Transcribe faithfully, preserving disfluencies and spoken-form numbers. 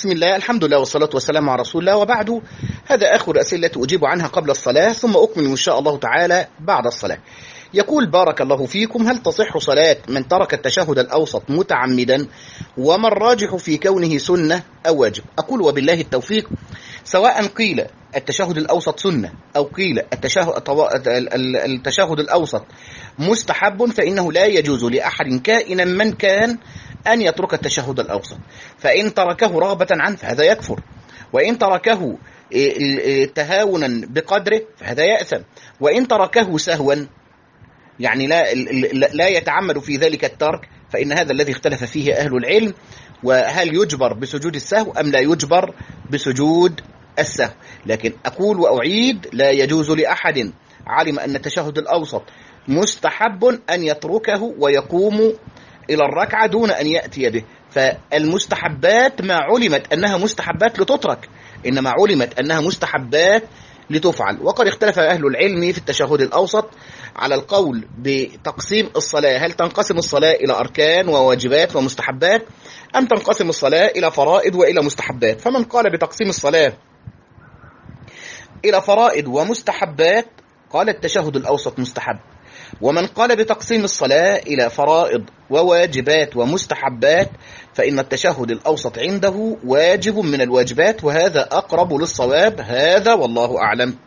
بسم الله، الحمد لله والصلاة والسلام على رسول الله، وبعد. هذا آخر الأسئلة التي أجيب عنها قبل الصلاة، ثم أكمل إن شاء الله تعالى بعد الصلاة. يقول: بارك الله فيكم، هل تصح صلاة من ترك التشهد الأوسط متعمدا؟ وما الراجح في كونه سنة أو واجب؟ أقول: وبالله التوفيق. سواء قيل التشهد الأوسط سنة أو قيل التشهد, التشهد الأوسط مستحب، فإنه لا يجوز لأحد كائنا من كان أن يترك التشهد الأوسط. فإن تركه رغبة عنه فهذا يكفر، وإن تركه تهاونا بقدره فهذا يأثم، وإن تركه سهوا يعني لا, لا يتعمد في ذلك الترك، فإن هذا الذي اختلف فيه أهل العلم، وهل يجبر بسجود السهو أم لا يجبر بسجود السهو. لكن أقول وأعيد: لا يجوز لأحد علم أن التشهد الأوسط مستحب أن يتركه ويقوم إلى الركعة دون أن يأتي به. فالمستحبات ما علمت أنها مستحبات لتترك، إنما علمت أنها مستحبات لتفعل. وقد اختلف أهل العلم في التشهد الأوسط على القول بتقسيم الصلاة، هل تنقسم الصلاة إلى أركان وواجبات ومستحبات، أم تنقسم الصلاة إلى فرائض وإلى مستحبات؟ فمن قال بتقسيم الصلاة إلى فرائض ومستحبات قال التشهد الأوسط مستحب، ومن قال بتقسيم الصلاة إلى فرائض وواجبات ومستحبات فإن التشهد الأوسط عنده واجب من الواجبات، وهذا أقرب للصواب. هذا والله أعلم.